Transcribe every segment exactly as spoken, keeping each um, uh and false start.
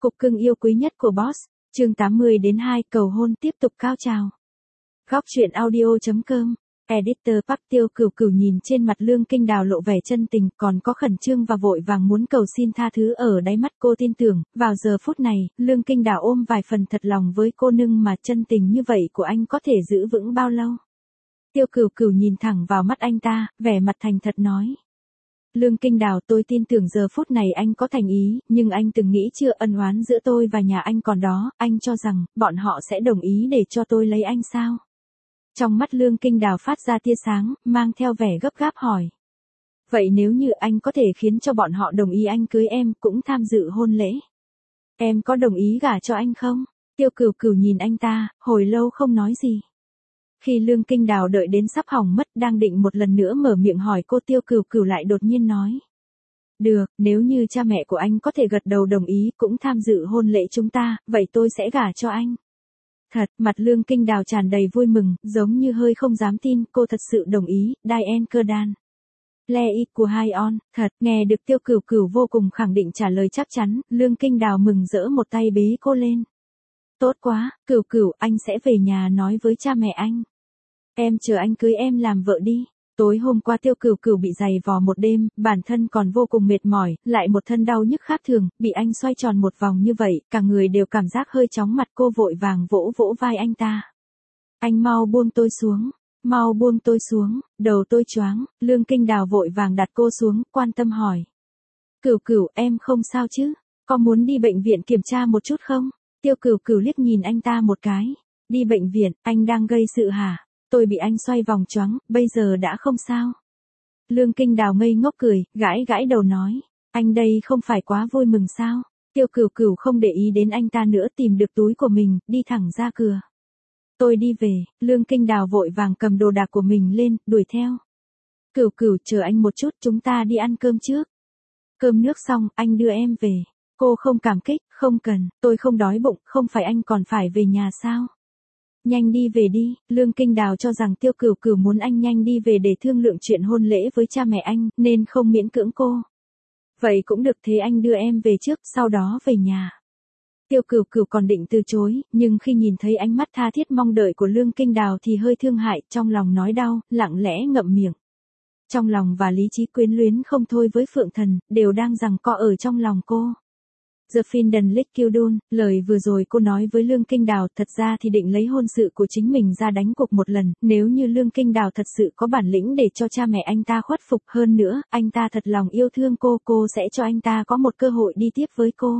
Cục cưng yêu quý nhất của boss, chương tám mươi đến hai, cầu hôn tiếp tục cao trào. Góc truyện audio.com, Editor Park Tiêu Cửu Cửu nhìn trên mặt Lương Kinh Đào lộ vẻ chân tình, còn có khẩn trương và vội vàng muốn cầu xin tha thứ ở đáy mắt. Cô tin tưởng, vào giờ phút này, Lương Kinh Đào ôm vài phần thật lòng với cô, nhưng mà chân tình như vậy của anh có thể giữ vững bao lâu? Tiêu Cửu Cửu nhìn thẳng vào mắt anh ta, vẻ mặt thành thật nói. Lương Kinh Đào, tôi tin tưởng giờ phút này anh có thành ý, nhưng anh từng nghĩ chưa, ân oán giữa tôi và nhà anh còn đó, anh cho rằng, bọn họ sẽ đồng ý để cho tôi lấy anh sao? Trong mắt Lương Kinh Đào phát ra tia sáng, mang theo vẻ gấp gáp hỏi. Vậy nếu như anh có thể khiến cho bọn họ đồng ý anh cưới em, cũng tham dự hôn lễ, em có đồng ý gả cho anh không? Tiêu Cửu Cửu nhìn anh ta, hồi lâu không nói gì. Khi Lương Kinh Đào đợi đến sắp hỏng mất, đang định một lần nữa mở miệng hỏi cô, Tiêu Cửu Cửu lại đột nhiên nói. Được, nếu như cha mẹ của anh có thể gật đầu đồng ý, cũng tham dự hôn lễ chúng ta, vậy tôi sẽ gả cho anh. Thật, mặt Lương Kinh Đào tràn đầy vui mừng, giống như hơi không dám tin, cô thật sự đồng ý. Diane Cơ Đan. Le y của hai on, thật, nghe được Tiêu Cửu Cửu vô cùng khẳng định trả lời chắc chắn, Lương Kinh Đào mừng rỡ một tay bế cô lên. Tốt quá, Cửu Cửu, anh sẽ về nhà nói với cha mẹ anh. Em chờ anh cưới em làm vợ đi. Tối hôm qua Tiêu Cửu Cửu bị giày vò một đêm, bản thân còn vô cùng mệt mỏi, lại một thân đau nhức khác thường, bị anh xoay tròn một vòng như vậy, cả người đều cảm giác hơi chóng mặt. Cô vội vàng vỗ vỗ vai anh ta. Anh mau buông tôi xuống, mau buông tôi xuống, đầu tôi choáng. Lương Kinh Đào vội vàng đặt cô xuống, quan tâm hỏi. Cửu Cửu, em không sao chứ? Có muốn đi bệnh viện kiểm tra một chút không? Tiêu Cửu Cửu liếc nhìn anh ta một cái. Đi bệnh viện, anh đang gây sự hả? Tôi bị anh xoay vòng choáng, bây giờ đã không sao. Lương Kinh Đào ngây ngốc cười, gãi gãi đầu nói. Anh đây không phải quá vui mừng sao? Tiêu Cửu Cửu không để ý đến anh ta nữa, tìm được túi của mình, đi thẳng ra cửa. Tôi đi về. Lương Kinh Đào vội vàng cầm đồ đạc của mình lên, đuổi theo. Cửu Cửu, chờ anh một chút, chúng ta đi ăn cơm trước. Cơm nước xong, anh đưa em về. Cô không cảm kích, không cần, tôi không đói bụng, không phải anh còn phải về nhà sao? Nhanh đi về đi. Lương Kinh Đào cho rằng Tiêu Cửu Cửu muốn anh nhanh đi về để thương lượng chuyện hôn lễ với cha mẹ anh, nên không miễn cưỡng cô. Vậy cũng được, thế anh đưa em về trước, sau đó về nhà. Tiêu Cửu Cửu còn định từ chối, nhưng khi nhìn thấy ánh mắt tha thiết mong đợi của Lương Kinh Đào thì hơi thương hại, trong lòng nói đau, lặng lẽ ngậm miệng. Trong lòng và lý trí quyến luyến không thôi với Phượng Thần, đều đang giằng co ở trong lòng cô. The Finden Lickildun, lời vừa rồi cô nói với Lương Kinh Đào, thật ra thì định lấy hôn sự của chính mình ra đánh cuộc một lần, nếu như Lương Kinh Đào thật sự có bản lĩnh để cho cha mẹ anh ta khuất phục, hơn nữa, anh ta thật lòng yêu thương cô, cô sẽ cho anh ta có một cơ hội đi tiếp với cô.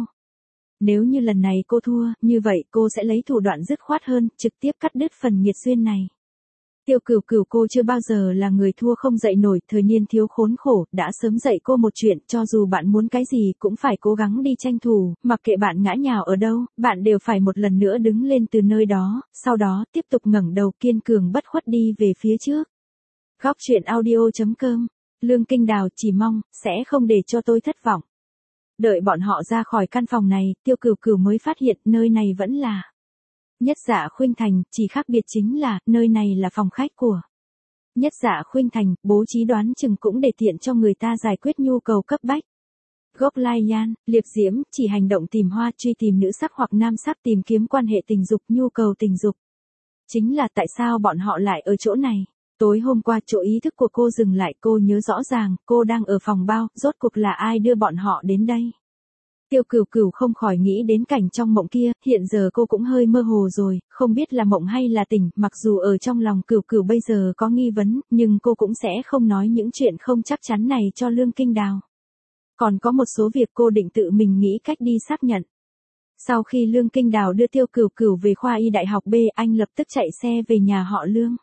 Nếu như lần này cô thua, như vậy cô sẽ lấy thủ đoạn dứt khoát hơn, trực tiếp cắt đứt phần nghiệt duyên này. Tiêu Cửu Cửu, cô chưa bao giờ là người thua không dậy nổi, thời niên thiếu khốn khổ, đã sớm dạy cô một chuyện, cho dù bạn muốn cái gì cũng phải cố gắng đi tranh thủ, mặc kệ bạn ngã nhào ở đâu, bạn đều phải một lần nữa đứng lên từ nơi đó, sau đó tiếp tục ngẩng đầu kiên cường bất khuất đi về phía trước. Góc truyện audio.com, Lương Kinh Đào, chỉ mong, sẽ không để cho tôi thất vọng. Đợi bọn họ ra khỏi căn phòng này, Tiêu Cửu Cửu mới phát hiện nơi này vẫn là Nhất Dạ Khuynh Thành, chỉ khác biệt chính là, nơi này là phòng khách của Nhất Dạ Khuynh Thành, bố trí đoán chừng cũng để tiện cho người ta giải quyết nhu cầu cấp bách. Gốc Lai Yan, liệp diễm, chỉ hành động tìm hoa, truy tìm nữ sắc hoặc nam sắc, tìm kiếm quan hệ tình dục, nhu cầu tình dục. Chính là tại sao bọn họ lại ở chỗ này? Tối hôm qua chỗ ý thức của cô dừng lại, cô nhớ rõ ràng, cô đang ở phòng bao, rốt cuộc là ai đưa bọn họ đến đây? Tiêu Cửu Cửu không khỏi nghĩ đến cảnh trong mộng kia, hiện giờ cô cũng hơi mơ hồ rồi, không biết là mộng hay là tỉnh, mặc dù ở trong lòng Cửu Cửu bây giờ có nghi vấn, nhưng cô cũng sẽ không nói những chuyện không chắc chắn này cho Lương Kinh Đào. Còn có một số việc cô định tự mình nghĩ cách đi xác nhận. Sau khi Lương Kinh Đào đưa Tiêu Cửu Cửu về khoa y đại học B, anh lập tức chạy xe về nhà họ Lương.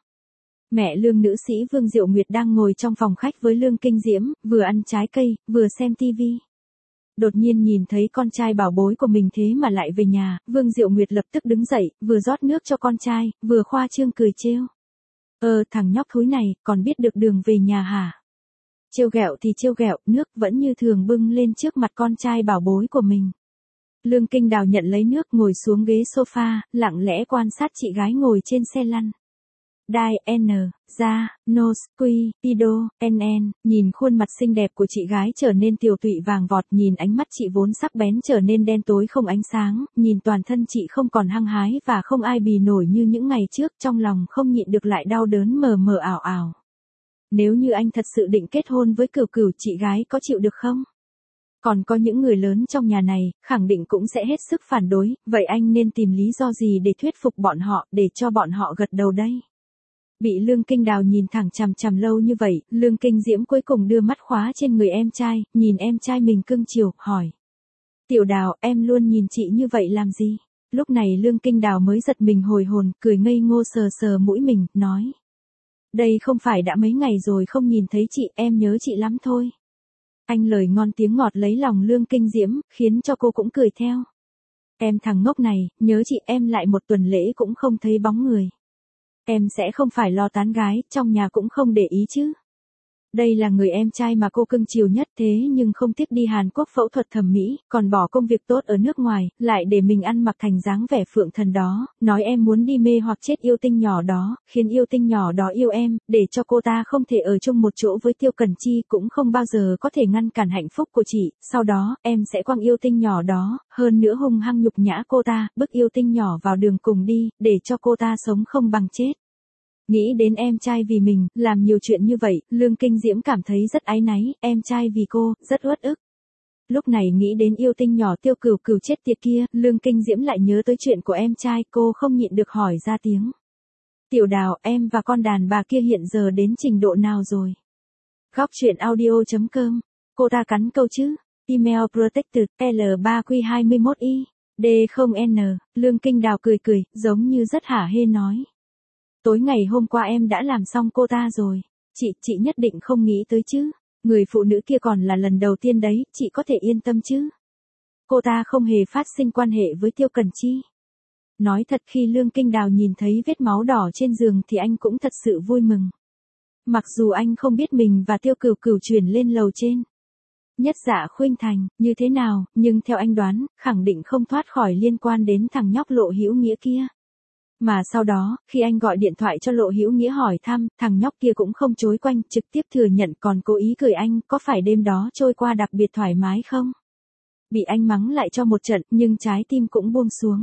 Mẹ Lương nữ sĩ Vương Diệu Nguyệt đang ngồi trong phòng khách với Lương Kinh Diễm, vừa ăn trái cây, vừa xem tivi. Đột nhiên nhìn thấy con trai bảo bối của mình thế mà lại về nhà, Vương Diệu Nguyệt lập tức đứng dậy, vừa rót nước cho con trai, vừa khoa trương cười trêu. Ờ, thằng nhóc thúi này, còn biết được đường về nhà hả? Trêu ghẹo thì trêu ghẹo, nước vẫn như thường bưng lên trước mặt con trai bảo bối của mình. Lương Kinh Đào nhận lấy nước, ngồi xuống ghế sofa, lặng lẽ quan sát chị gái ngồi trên xe lăn. Đai, N, Ra, Nos, Quy, Ido, N N, nhìn khuôn mặt xinh đẹp của chị gái trở nên tiều tụy vàng vọt, nhìn ánh mắt chị vốn sắc bén trở nên đen tối không ánh sáng, nhìn toàn thân chị không còn hăng hái và không ai bì nổi như những ngày trước, trong lòng không nhịn được lại đau đớn mờ mờ ảo ảo. Nếu như anh thật sự định kết hôn với Cửu Cửu, chị gái có chịu được không? Còn có những người lớn trong nhà này, khẳng định cũng sẽ hết sức phản đối, vậy anh nên tìm lý do gì để thuyết phục bọn họ, để cho bọn họ gật đầu đây? Bị Lương Kinh Đào nhìn thẳng chằm chằm lâu như vậy, Lương Kinh Diễm cuối cùng đưa mắt khóa trên người em trai, nhìn em trai mình cưng chiều, hỏi. Tiểu Đào, em luôn nhìn chị như vậy làm gì? Lúc này Lương Kinh Đào mới giật mình hồi hồn, cười ngây ngô sờ sờ mũi mình, nói. Đây không phải đã mấy ngày rồi không nhìn thấy chị, em nhớ chị lắm thôi. Anh lời ngon tiếng ngọt lấy lòng Lương Kinh Diễm, khiến cho cô cũng cười theo. Em thằng ngốc này, nhớ chị em lại một tuần lễ cũng không thấy bóng người. Em sẽ không phải lo tán gái, trong nhà cũng không để ý chứ. Đây là người em trai mà cô cưng chiều nhất, thế nhưng không tiếc đi Hàn Quốc phẫu thuật thẩm mỹ, còn bỏ công việc tốt ở nước ngoài, lại để mình ăn mặc thành dáng vẻ phượng thần đó, nói em muốn đi mê hoặc chết yêu tinh nhỏ đó, khiến yêu tinh nhỏ đó yêu em, để cho cô ta không thể ở chung một chỗ với Tiêu Cẩn Chi, cũng không bao giờ có thể ngăn cản hạnh phúc của chị, sau đó, em sẽ quăng yêu tinh nhỏ đó, hơn nữa hung hăng nhục nhã cô ta, bức yêu tinh nhỏ vào đường cùng đi, để cho cô ta sống không bằng chết. Nghĩ đến em trai vì mình, làm nhiều chuyện như vậy, Lương Kinh Diễm cảm thấy rất áy náy, em trai vì cô, rất uất ức. Lúc này nghĩ đến yêu tinh nhỏ Tiêu Cửu Cửu chết tiệt kia, Lương Kinh Diễm lại nhớ tới chuyện của em trai, cô không nhịn được hỏi ra tiếng. Tiểu Đào, em và con đàn bà kia hiện giờ đến trình độ nào rồi? Góc truyện audio chấm com, cô ta cắn câu chứ, email protected, L ba Q hai mốt I, D không N, Lương Kinh Đào cười cười, giống như rất hả hê nói. Tối ngày hôm qua em đã làm xong cô ta rồi. Chị, chị nhất định không nghĩ tới chứ. Người phụ nữ kia còn là lần đầu tiên đấy, chị có thể yên tâm chứ. Cô ta không hề phát sinh quan hệ với Tiêu Cẩn Chi. Nói thật khi Lương Kinh Đào nhìn thấy vết máu đỏ trên giường thì anh cũng thật sự vui mừng. Mặc dù anh không biết mình và Tiêu Cửu Cửu chuyển lên lầu trên. Nhất Dạ Khuynh Thành, như thế nào, nhưng theo anh đoán, khẳng định không thoát khỏi liên quan đến thằng nhóc Lộ Hữu Nghĩa kia. Mà sau đó, khi anh gọi điện thoại cho Lộ Hữu Nghĩa hỏi thăm, thằng nhóc kia cũng không chối quanh, trực tiếp thừa nhận còn cố ý cười anh, có phải đêm đó trôi qua đặc biệt thoải mái không? Bị anh mắng lại cho một trận, nhưng trái tim cũng buông xuống.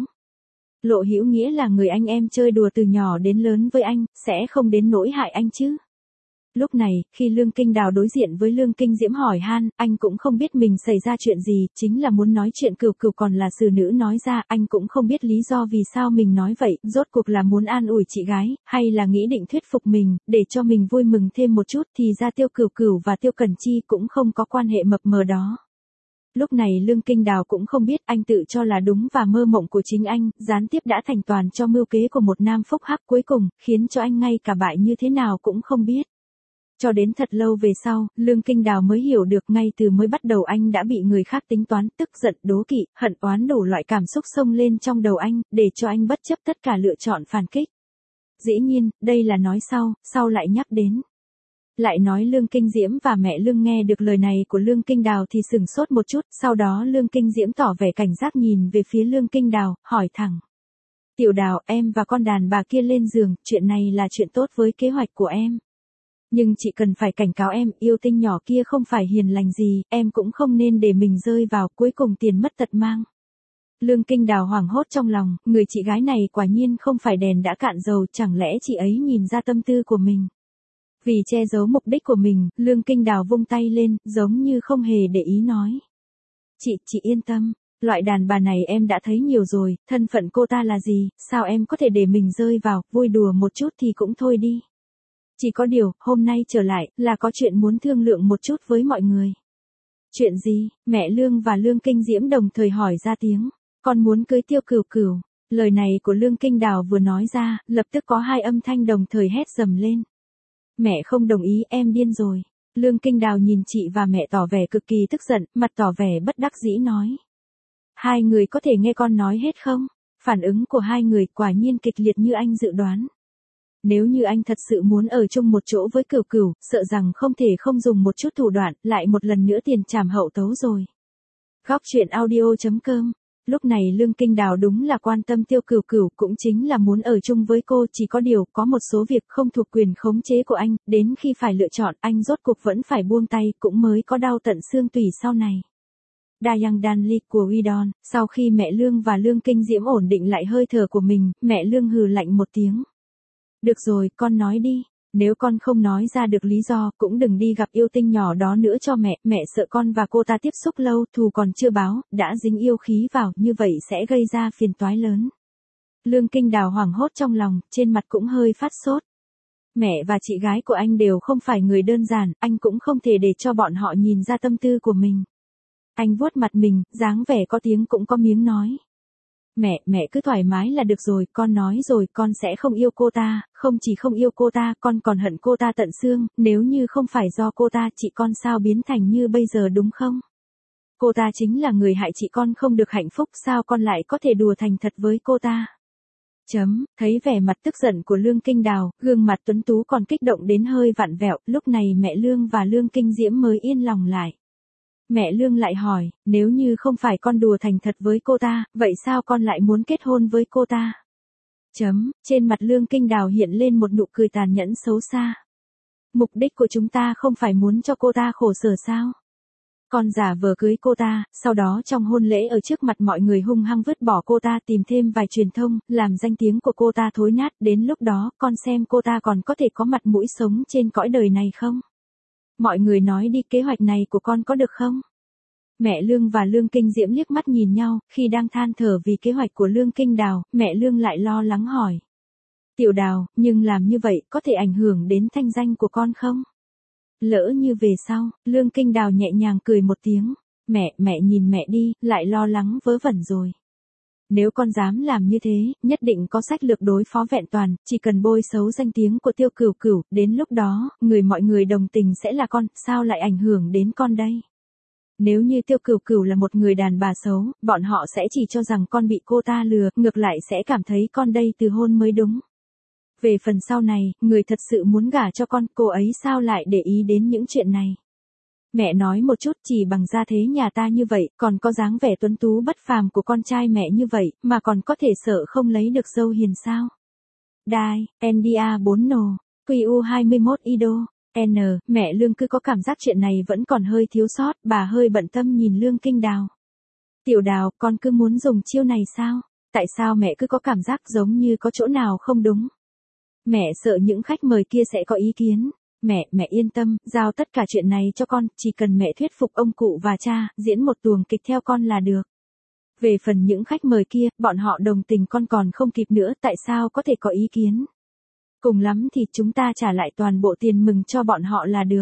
Lộ Hữu Nghĩa là người anh em chơi đùa từ nhỏ đến lớn với anh, sẽ không đến nỗi hại anh chứ. Lúc này, khi Lương Kinh Đào đối diện với Lương Kinh Diễm hỏi han, anh cũng không biết mình xảy ra chuyện gì, chính là muốn nói chuyện Cửu Cửu còn là xử nữ nói ra, anh cũng không biết lý do vì sao mình nói vậy, rốt cuộc là muốn an ủi chị gái, hay là nghĩ định thuyết phục mình, để cho mình vui mừng thêm một chút, thì ra Tiêu Cửu Cửu và Tiêu Cẩn Chi cũng không có quan hệ mập mờ đó. Lúc này Lương Kinh Đào cũng không biết, anh tự cho là đúng và mơ mộng của chính anh, gián tiếp đã thành toàn cho mưu kế của một nam phúc hắc cuối cùng, khiến cho anh ngay cả bại như thế nào cũng không biết. Cho đến thật lâu về sau, Lương Kinh Đào mới hiểu được ngay từ mới bắt đầu anh đã bị người khác tính toán, tức giận, đố kỵ, hận oán đủ loại cảm xúc xông lên trong đầu anh, để cho anh bất chấp tất cả lựa chọn phản kích. Dĩ nhiên, đây là nói sau, sau lại nhắc đến. Lại nói Lương Kinh Diễm và mẹ Lương nghe được lời này của Lương Kinh Đào thì sửng sốt một chút, sau đó Lương Kinh Diễm tỏ vẻ cảnh giác nhìn về phía Lương Kinh Đào, hỏi thẳng. Tiểu Đào, em và con đàn bà kia lên giường, chuyện này là chuyện tốt với kế hoạch của em. Nhưng chị cần phải cảnh cáo em, yêu tinh nhỏ kia không phải hiền lành gì, em cũng không nên để mình rơi vào, cuối cùng tiền mất tật mang. Lương Kinh Đào hoảng hốt trong lòng, người chị gái này quả nhiên không phải đèn đã cạn dầu, chẳng lẽ chị ấy nhìn ra tâm tư của mình. Vì che giấu mục đích của mình, Lương Kinh Đào vung tay lên, giống như không hề để ý nói. Chị, chị yên tâm, loại đàn bà này em đã thấy nhiều rồi, thân phận cô ta là gì, sao em có thể để mình rơi vào, vui đùa một chút thì cũng thôi đi. Chỉ có điều, hôm nay trở lại, là có chuyện muốn thương lượng một chút với mọi người. Chuyện gì? Mẹ Lương và Lương Kinh Diễm đồng thời hỏi ra tiếng. Con muốn cưới Tiêu Cửu Cửu. Lời này của Lương Kinh Đào vừa nói ra, lập tức có hai âm thanh đồng thời hét dầm lên. Mẹ không đồng ý, em điên rồi. Lương Kinh Đào nhìn chị và mẹ tỏ vẻ cực kỳ tức giận, mặt tỏ vẻ bất đắc dĩ nói. Hai người có thể nghe con nói hết không? Phản ứng của hai người quả nhiên kịch liệt như anh dự đoán. Nếu như anh thật sự muốn ở chung một chỗ với Cửu Cửu, sợ rằng không thể không dùng một chút thủ đoạn, lại một lần nữa tiền trảm hậu tấu rồi. Góc truyện audio chấm com Lúc này Lương Kinh Đào đúng là quan tâm Tiêu Cửu Cửu, cũng chính là muốn ở chung với cô, chỉ có điều có một số việc không thuộc quyền khống chế của anh, đến khi phải lựa chọn anh rốt cuộc vẫn phải buông tay, cũng mới có đau tận xương tủy sau này. Dayang Danli của Widon, sau khi mẹ Lương và Lương Kinh Diễm ổn định lại hơi thở của mình, mẹ Lương hừ lạnh một tiếng. Được rồi, con nói đi. Nếu con không nói ra được lý do, cũng đừng đi gặp yêu tinh nhỏ đó nữa cho mẹ, mẹ sợ con và cô ta tiếp xúc lâu, thù còn chưa báo, đã dính yêu khí vào, như vậy sẽ gây ra phiền toái lớn. Lương Kinh Đào hoảng hốt trong lòng, trên mặt cũng hơi phát sốt. Mẹ và chị gái của anh đều không phải người đơn giản, anh cũng không thể để cho bọn họ nhìn ra tâm tư của mình. Anh vuốt mặt mình, dáng vẻ có tiếng cũng có miếng nói. Mẹ, mẹ cứ thoải mái là được rồi, con nói rồi, con sẽ không yêu cô ta, không chỉ không yêu cô ta, con còn hận cô ta tận xương, nếu như không phải do cô ta, chị con sao biến thành như bây giờ đúng không? Cô ta chính là người hại chị con không được hạnh phúc, sao con lại có thể đùa thành thật với cô ta? Chấm, thấy vẻ mặt tức giận của Lương Kinh Đào, gương mặt tuấn tú còn kích động đến hơi vặn vẹo, lúc này mẹ Lương và Lương Kinh Diễm mới yên lòng lại. Mẹ Lương lại hỏi, nếu như không phải con đùa thành thật với cô ta, vậy sao con lại muốn kết hôn với cô ta? Chấm, trên mặt Lương Kinh Đào hiện lên một nụ cười tàn nhẫn xấu xa. Mục đích của chúng ta không phải muốn cho cô ta khổ sở sao? Con giả vờ cưới cô ta, sau đó trong hôn lễ ở trước mặt mọi người hung hăng vứt bỏ cô ta, tìm thêm vài truyền thông, làm danh tiếng của cô ta thối nát, đến lúc đó, con xem cô ta còn có thể có mặt mũi sống trên cõi đời này không? Mọi người nói đi, kế hoạch này của con có được không? Mẹ Lương và Lương Kinh Diễm liếc mắt nhìn nhau, khi đang than thở vì kế hoạch của Lương Kinh Đào, mẹ Lương lại lo lắng hỏi. Tiểu Đào, nhưng làm như vậy có thể ảnh hưởng đến thanh danh của con không? Lỡ như về sau, Lương Kinh Đào nhẹ nhàng cười một tiếng. Mẹ, mẹ nhìn mẹ đi, lại lo lắng vớ vẩn rồi. Nếu con dám làm như thế, nhất định có sách lược đối phó vẹn toàn, chỉ cần bôi xấu danh tiếng của Tiêu Cửu Cửu, đến lúc đó, người mọi người đồng tình sẽ là con, sao lại ảnh hưởng đến con đây? Nếu như Tiêu Cửu Cửu là một người đàn bà xấu, bọn họ sẽ chỉ cho rằng con bị cô ta lừa, ngược lại sẽ cảm thấy con đây từ hôn mới đúng. Về phần sau này, người thật sự muốn gả cho con, cô ấy sao lại để ý đến những chuyện này? Mẹ nói một chút, chỉ bằng gia thế nhà ta như vậy, còn có dáng vẻ tuấn tú bất phàm của con trai mẹ như vậy, mà còn có thể sợ không lấy được dâu hiền sao? Đai, en đê a bốn N, quy u hai mươi mốt i đê ô, N, mẹ Lương cứ có cảm giác chuyện này vẫn còn hơi thiếu sót, bà hơi bận tâm nhìn Lương Kinh Đào. Tiểu Đào, con cứ muốn dùng chiêu này sao? Tại sao mẹ cứ có cảm giác giống như có chỗ nào không đúng? Mẹ sợ những khách mời kia sẽ có ý kiến. Mẹ, mẹ yên tâm, giao tất cả chuyện này cho con, chỉ cần mẹ thuyết phục ông cụ và cha, diễn một tuồng kịch theo con là được. Về phần những khách mời kia, bọn họ đồng tình con còn không kịp nữa, tại sao có thể có ý kiến? Cùng lắm thì chúng ta trả lại toàn bộ tiền mừng cho bọn họ là được.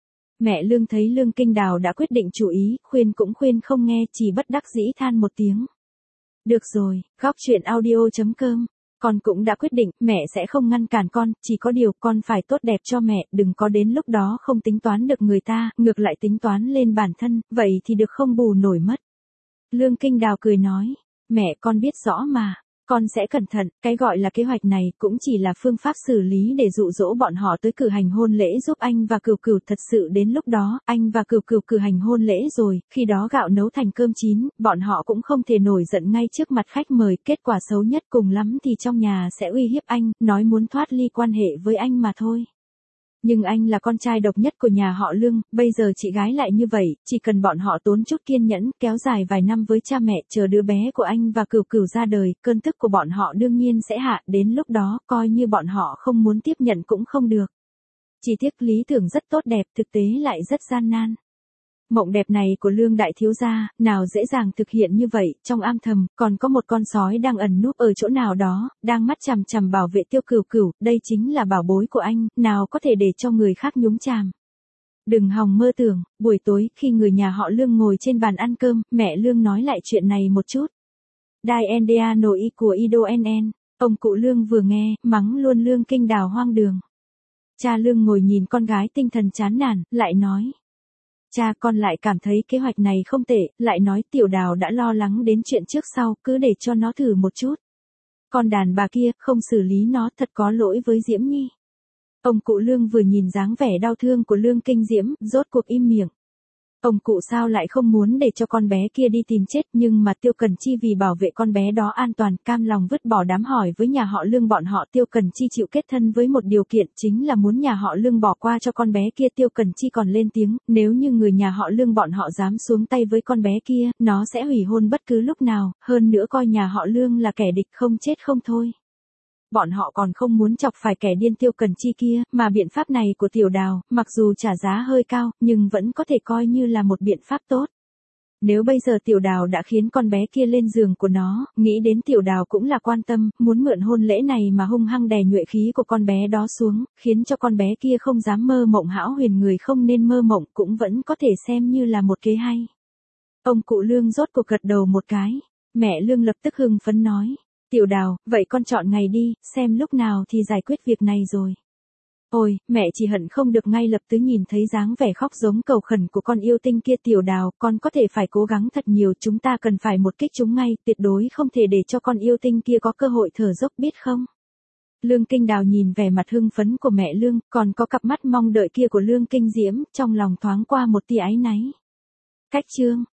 Mẹ Lương thấy Lương Kinh Đào đã quyết định chủ ý, khuyên cũng khuyên không nghe, chỉ bất đắc dĩ than một tiếng. Được rồi, góc truyện audio chấm com. Con cũng đã quyết định, mẹ sẽ không ngăn cản con, chỉ có điều con phải tốt đẹp cho mẹ, đừng có đến lúc đó không tính toán được người ta, ngược lại tính toán lên bản thân, vậy thì được không bù nổi mất. Lương Kinh Đào cười nói, mẹ con biết rõ mà, con sẽ cẩn thận, cái gọi là kế hoạch này cũng chỉ là phương pháp xử lý để dụ dỗ bọn họ tới cử hành hôn lễ giúp anh và Cửu Cửu, thật sự đến lúc đó, anh và Cửu Cửu cử hành hôn lễ rồi, khi đó gạo nấu thành cơm chín, bọn họ cũng không thể nổi giận ngay trước mặt khách mời, kết quả xấu nhất cùng lắm thì trong nhà sẽ uy hiếp anh, nói muốn thoát ly quan hệ với anh mà thôi. Nhưng anh là con trai độc nhất của nhà họ Lương, bây giờ chị gái lại như vậy, chỉ cần bọn họ tốn chút kiên nhẫn, kéo dài vài năm với cha mẹ, chờ đứa bé của anh và Cửu Cửu ra đời, cơn tức của bọn họ đương nhiên sẽ hạ, đến lúc đó, coi như bọn họ không muốn tiếp nhận cũng không được. Chỉ tiếc lý tưởng rất tốt đẹp, thực tế lại rất gian nan. Mộng đẹp này của Lương đại thiếu gia, nào dễ dàng thực hiện như vậy, trong am thầm, còn có một con sói đang ẩn núp ở chỗ nào đó, đang mắt chằm chằm bảo vệ Tiêu Cửu Cửu, đây chính là bảo bối của anh, nào có thể để cho người khác nhúng chàm. Đừng hòng mơ tưởng, buổi tối, khi người nhà họ Lương ngồi trên bàn ăn cơm, mẹ Lương nói lại chuyện này một chút. Đai en đê a nội y của Ido en en, ông cụ Lương vừa nghe, mắng luôn Lương Kinh Đào hoang đường. Cha Lương ngồi nhìn con gái tinh thần chán nản, lại nói. Cha con lại cảm thấy kế hoạch này không tệ, lại nói Tiểu Đào đã lo lắng đến chuyện trước sau, cứ để cho nó thử một chút. Con đàn bà kia, không xử lý nó thật có lỗi với Diễm Nhi. Ông cụ Lương vừa nhìn dáng vẻ đau thương của Lương Kinh Diễm, rốt cuộc im miệng. Ông cụ sao lại không muốn để cho con bé kia đi tìm chết, nhưng mà Tiêu Cần Chi vì bảo vệ con bé đó an toàn, cam lòng vứt bỏ đám hỏi với nhà họ Lương bọn họ. Tiêu Cần Chi chịu kết thân với một điều kiện, chính là muốn nhà họ Lương bỏ qua cho con bé kia. Tiêu Cần Chi còn lên tiếng, nếu như người nhà họ Lương bọn họ dám xuống tay với con bé kia, nó sẽ hủy hôn bất cứ lúc nào, hơn nữa coi nhà họ Lương là kẻ địch không chết không thôi. Bọn họ còn không muốn chọc phải kẻ điên Tiêu Cần Chi kia, mà biện pháp này của Tiểu Đào, mặc dù trả giá hơi cao, nhưng vẫn có thể coi như là một biện pháp tốt. Nếu bây giờ Tiểu Đào đã khiến con bé kia lên giường của nó, nghĩ đến Tiểu Đào cũng là quan tâm, muốn mượn hôn lễ này mà hung hăng đè nhuệ khí của con bé đó xuống, khiến cho con bé kia không dám mơ mộng hão huyền, người không nên mơ mộng, cũng vẫn có thể xem như là một kế hay. Ông cụ Lương rốt cuộc gật đầu một cái, mẹ Lương lập tức hưng phấn nói. Tiểu Đào, vậy con chọn ngày đi, xem lúc nào thì giải quyết việc này rồi. Ôi, mẹ chỉ hận không được ngay lập tức nhìn thấy dáng vẻ khóc giống cầu khẩn của con yêu tinh kia. Tiểu Đào, con có thể phải cố gắng thật nhiều, chúng ta cần phải một kích chúng ngay, tuyệt đối không thể để cho con yêu tinh kia có cơ hội thở dốc, biết không? Lương Kinh Đào nhìn vẻ mặt hưng phấn của mẹ Lương, còn có cặp mắt mong đợi kia của Lương Kinh Diễm, trong lòng thoáng qua một tia áy náy. Cách chương